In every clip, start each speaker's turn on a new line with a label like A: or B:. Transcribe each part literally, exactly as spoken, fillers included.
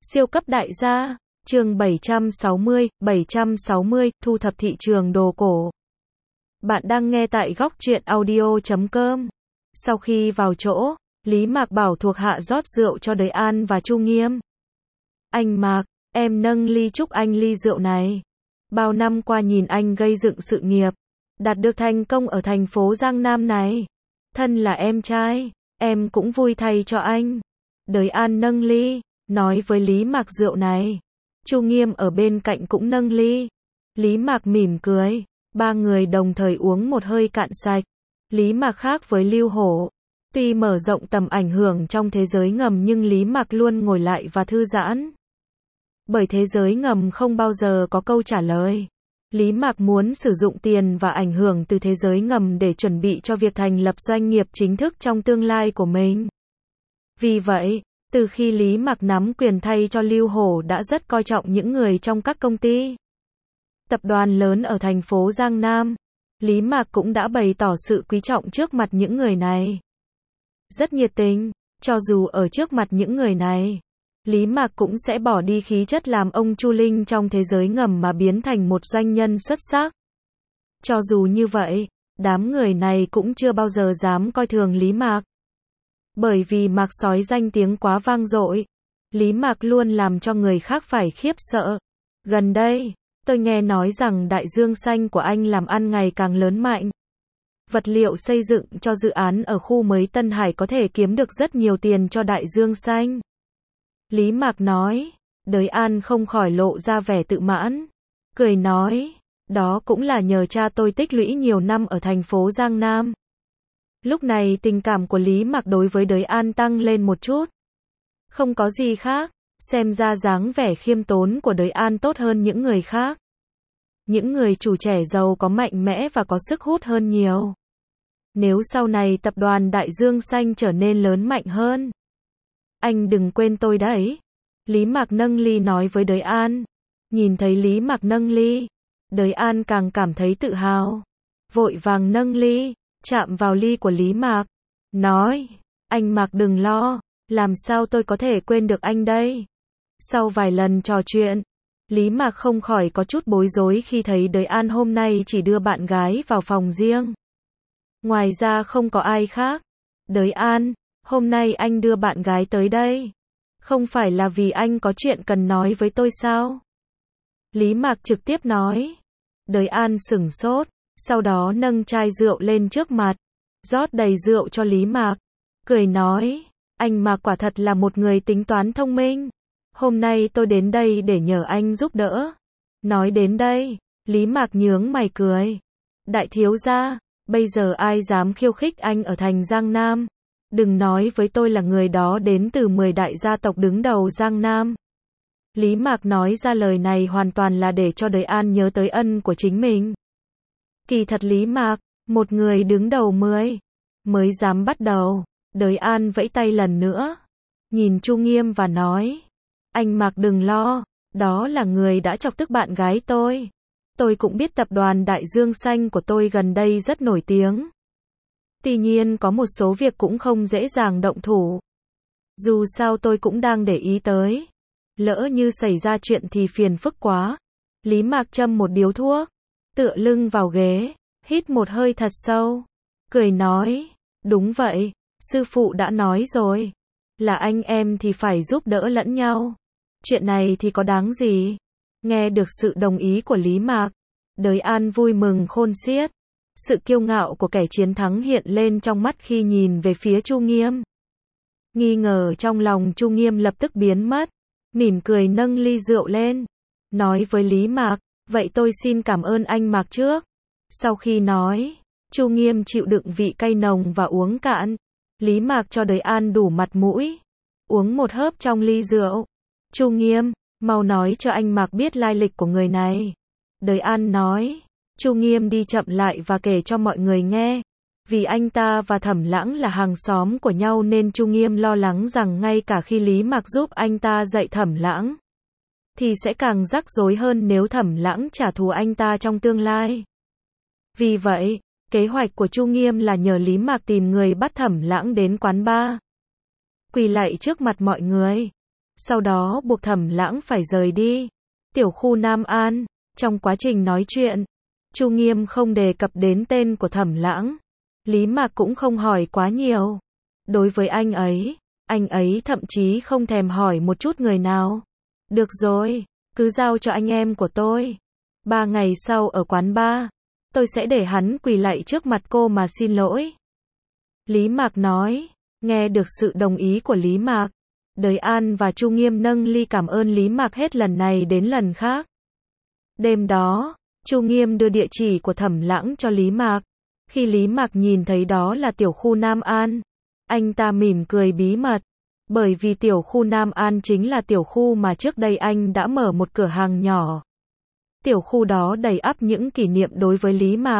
A: Siêu cấp đại gia, chương bảy trăm sáu mươi, bảy trăm sáu mươi, thu thập thị trường đồ cổ. Bạn đang nghe tại góc truyện audio chấm com. Sau khi vào chỗ, Lý Mạc bảo thuộc hạ rót rượu cho Đới An và Chu Nghiêm. Anh Mạc, em nâng ly chúc anh ly rượu này. Bao năm qua nhìn anh gây dựng sự nghiệp, đạt được thành công ở thành phố Giang Nam này. Thân là em trai, em cũng vui thay cho anh. Đới An nâng ly, nói với Lý Mạc rượu này. Chu Nghiêm ở bên cạnh cũng nâng ly. Lý Mạc mỉm cười, ba người đồng thời uống một hơi cạn sạch. Lý Mạc khác với Lưu Hổ, tuy mở rộng tầm ảnh hưởng trong thế giới ngầm nhưng Lý Mạc luôn ngồi lại và thư giãn. Bởi thế giới ngầm không bao giờ có câu trả lời. Lý Mạc muốn sử dụng tiền và ảnh hưởng từ thế giới ngầm để chuẩn bị cho việc thành lập doanh nghiệp chính thức trong tương lai của mình. Vì vậy, từ khi Lý Mạc nắm quyền thay cho Lưu Hổ đã rất coi trọng những người trong các công ty, tập đoàn lớn ở thành phố Giang Nam. Lý Mạc cũng đã bày tỏ sự quý trọng trước mặt những người này. Rất nhiệt tình, cho dù ở trước mặt những người này, Lý Mạc cũng sẽ bỏ đi khí chất làm ông Chu Linh trong thế giới ngầm mà biến thành một doanh nhân xuất sắc. Cho dù như vậy, đám người này cũng chưa bao giờ dám coi thường Lý Mạc. Bởi vì Mạc Sói danh tiếng quá vang dội, Lý Mạc luôn làm cho người khác phải khiếp sợ. Gần đây, tôi nghe nói rằng đại dương xanh của anh làm ăn ngày càng lớn mạnh. Vật liệu xây dựng cho dự án ở khu mới Tân Hải có thể kiếm được rất nhiều tiền cho đại dương xanh. Lý Mạc nói, Đới An không khỏi lộ ra vẻ tự mãn. Cười nói, đó cũng là nhờ cha tôi tích lũy nhiều năm ở thành phố Giang Nam. Lúc này tình cảm của Lý Mạc đối với Đới An tăng lên một chút. Không có gì khác, xem ra dáng vẻ khiêm tốn của Đới An tốt hơn những người khác. Những người chủ trẻ giàu có mạnh mẽ và có sức hút hơn nhiều. Nếu sau này tập đoàn Đại Dương Xanh trở nên lớn mạnh hơn, anh đừng quên tôi đấy. Lý Mạc nâng ly nói với Đới An. Nhìn thấy Lý Mạc nâng ly, Đới An càng cảm thấy tự hào. Vội vàng nâng ly, chạm vào ly của Lý Mạc. Nói, anh Mạc đừng lo, làm sao tôi có thể quên được anh đây. Sau vài lần trò chuyện, Lý Mạc không khỏi có chút bối rối khi thấy Đới An hôm nay chỉ đưa bạn gái vào phòng riêng. Ngoài ra không có ai khác. Đới An, hôm nay anh đưa bạn gái tới đây. Không phải là vì anh có chuyện cần nói với tôi sao? Lý Mạc trực tiếp nói. Đới An sửng sốt, sau đó nâng chai rượu lên trước mặt, rót đầy rượu cho Lý Mạc. Cười nói, anh Mạc quả thật là một người tính toán thông minh. Hôm nay tôi đến đây để nhờ anh giúp đỡ. Nói đến đây, Lý Mạc nhướng mày cười. Đại thiếu gia, bây giờ ai dám khiêu khích anh ở thành Giang Nam? Đừng nói với tôi là người đó đến từ mười đại gia tộc đứng đầu Giang Nam. Lý Mạc nói ra lời này hoàn toàn là để cho Đới An nhớ tới ân của chính mình. Kỳ thật Lý Mạc, một người đứng đầu mười, mới dám bắt đầu. Đới An vẫy tay lần nữa, nhìn Chu Nghiêm và nói, anh Mạc đừng lo, đó là người đã chọc tức bạn gái tôi. Tôi cũng biết tập đoàn Đại Dương Xanh của tôi gần đây rất nổi tiếng. Tuy nhiên có một số việc cũng không dễ dàng động thủ. Dù sao tôi cũng đang để ý tới. Lỡ như xảy ra chuyện thì phiền phức quá. Lý Mạc châm một điếu thuốc, tựa lưng vào ghế, hít một hơi thật sâu, cười nói, đúng vậy, sư phụ đã nói rồi, là anh em thì phải giúp đỡ lẫn nhau. Chuyện này thì có đáng gì? Nghe được sự đồng ý của Lý Mạc, Đới An vui mừng khôn xiết. Sự kiêu ngạo của kẻ chiến thắng hiện lên trong mắt khi nhìn về phía Chu Nghiêm. Nghi ngờ trong lòng Chu Nghiêm lập tức biến mất, mỉm cười nâng ly rượu lên, nói với Lý Mạc, vậy tôi xin cảm ơn anh Mạc trước. Sau khi nói, Chu Nghiêm chịu đựng vị cay nồng và uống cạn. Lý Mạc cho Đới An đủ mặt mũi, uống một hớp trong ly rượu. Chu Nghiêm, mau nói cho anh Mạc biết lai lịch của người này. Đới An nói. Chu Nghiêm đi chậm lại và kể cho mọi người nghe. Vì anh ta và Thẩm Lãng là hàng xóm của nhau nên Chu Nghiêm lo lắng rằng ngay cả khi Lý Mạc giúp anh ta dạy Thẩm Lãng, thì sẽ càng rắc rối hơn nếu Thẩm Lãng trả thù anh ta trong tương lai. Vì vậy, kế hoạch của Chu Nghiêm là nhờ Lý Mạc tìm người bắt Thẩm Lãng đến quán bar. Quỳ lạy trước mặt mọi người. sau đó buộc Thẩm Lãng phải rời đi. Tiểu khu Nam An, trong quá trình nói chuyện, Chu Nghiêm không đề cập đến tên của Thẩm Lãng. Lý Mạc cũng không hỏi quá nhiều. Đối với anh ấy, anh ấy thậm chí không thèm hỏi một chút người nào. Được rồi, cứ giao cho anh em của tôi. Ba ngày sau ở quán bar, tôi sẽ để hắn quỳ lạy trước mặt cô mà xin lỗi. Lý Mạc nói, nghe được sự đồng ý của Lý Mạc. Đới An và Chu Nghiêm nâng ly cảm ơn Lý Mạc hết lần này đến lần khác. Đêm đó, Chu Nghiêm đưa địa chỉ của Thẩm Lãng cho Lý Mạc. Khi Lý Mạc nhìn thấy đó là tiểu khu Nam An, anh ta mỉm cười bí mật. Bởi vì tiểu khu Nam An chính là tiểu khu mà trước đây anh đã mở một cửa hàng nhỏ. Tiểu khu đó đầy ắp những kỷ niệm đối với Lý Mạc.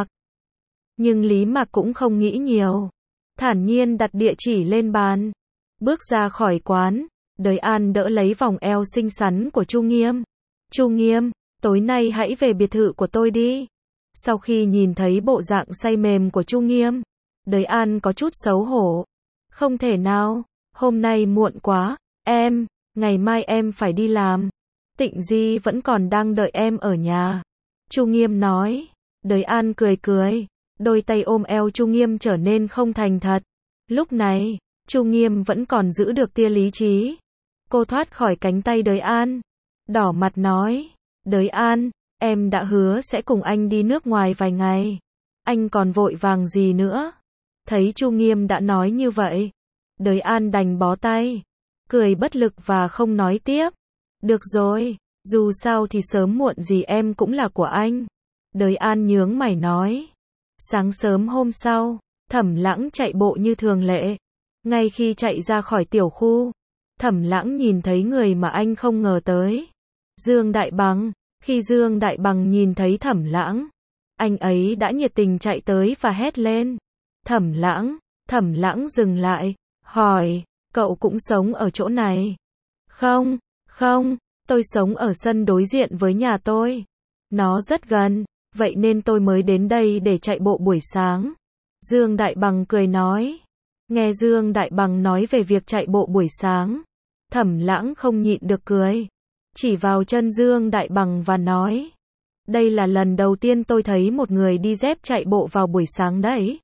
A: Nhưng Lý Mạc cũng không nghĩ nhiều. Thản nhiên đặt địa chỉ lên bàn. Bước ra khỏi quán, Đới An đỡ lấy vòng eo xinh xắn của Chu Nghiêm. Chu Nghiêm, tối nay hãy về biệt thự của tôi đi. Sau khi nhìn thấy bộ dạng say mềm của Chu Nghiêm, Đới An có chút xấu hổ. Không thể nào, hôm nay muộn quá, em, ngày mai em phải đi làm. Tịnh Di vẫn còn đang đợi em ở nhà. Chu Nghiêm nói. Đới An cười cười, đôi tay ôm eo Chu Nghiêm trở nên không thành thật. Lúc này, Chu Nghiêm vẫn còn giữ được tia lý trí. Cô thoát khỏi cánh tay Đới An, đỏ mặt nói, Đới An, em đã hứa sẽ cùng anh đi nước ngoài vài ngày. Anh còn vội vàng gì nữa? Thấy Chu Nghiêm đã nói như vậy, Đới An đành bó tay, cười bất lực và không nói tiếp. Được rồi, dù sao thì sớm muộn gì em cũng là của anh. Đới An nhướng mày nói. Sáng sớm hôm sau, Thẩm Lãng chạy bộ như thường lệ. Ngay khi chạy ra khỏi tiểu khu, Thẩm Lãng nhìn thấy người mà anh không ngờ tới. Dương Đại Bằng. Khi Dương Đại Bằng nhìn thấy Thẩm Lãng, anh ấy đã nhiệt tình chạy tới và hét lên. Thẩm Lãng. Thẩm Lãng dừng lại, hỏi, cậu cũng sống ở chỗ này? Không, không, tôi sống ở sân đối diện với nhà tôi. Nó rất gần, vậy nên tôi mới đến đây để chạy bộ buổi sáng. Dương Đại Bằng cười nói. Nghe Dương Đại Bằng nói về việc chạy bộ buổi sáng, Thẩm Lãng không nhịn được cười. Chỉ vào chân Dương Đại Bằng và nói. Đây là lần đầu tiên tôi thấy một người đi dép chạy bộ vào buổi sáng đấy.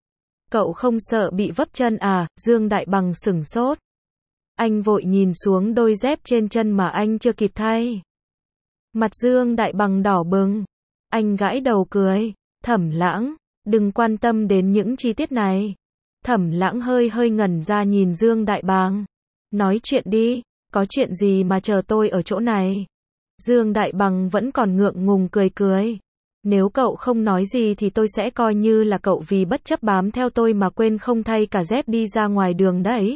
A: Cậu không sợ bị vấp chân à? Dương Đại Bằng sửng sốt. Anh vội nhìn xuống đôi dép trên chân mà anh chưa kịp thay. Mặt Dương Đại Bằng đỏ bừng. Anh gãi đầu cười. Thẩm Lãng, đừng quan tâm đến những chi tiết này. Thẩm Lãng hơi hơi ngẩn ra nhìn Dương Đại Bằng. Nói chuyện đi, có chuyện gì mà chờ tôi ở chỗ này? Dương Đại Bằng vẫn còn ngượng ngùng cười cười. Nếu cậu không nói gì thì tôi sẽ coi như là cậu vì bất chấp bám theo tôi mà quên không thay cả dép đi ra ngoài đường đấy.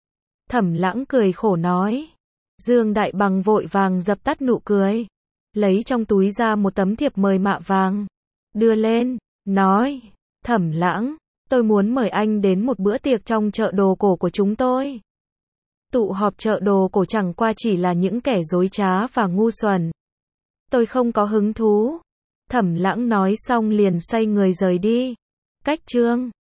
A: Thẩm Lãng cười khổ nói. Dương Đại Bằng vội vàng dập tắt nụ cười. Lấy trong túi ra một tấm thiệp mời mạ vàng. Đưa lên, nói. Thẩm Lãng, tôi muốn mời anh đến một bữa tiệc trong chợ đồ cổ của chúng tôi. Tụ họp chợ đồ cổ chẳng qua chỉ là những kẻ dối trá và ngu xuẩn. Tôi không có hứng thú. Thẩm Lãng nói xong liền xoay người rời đi. Cách chương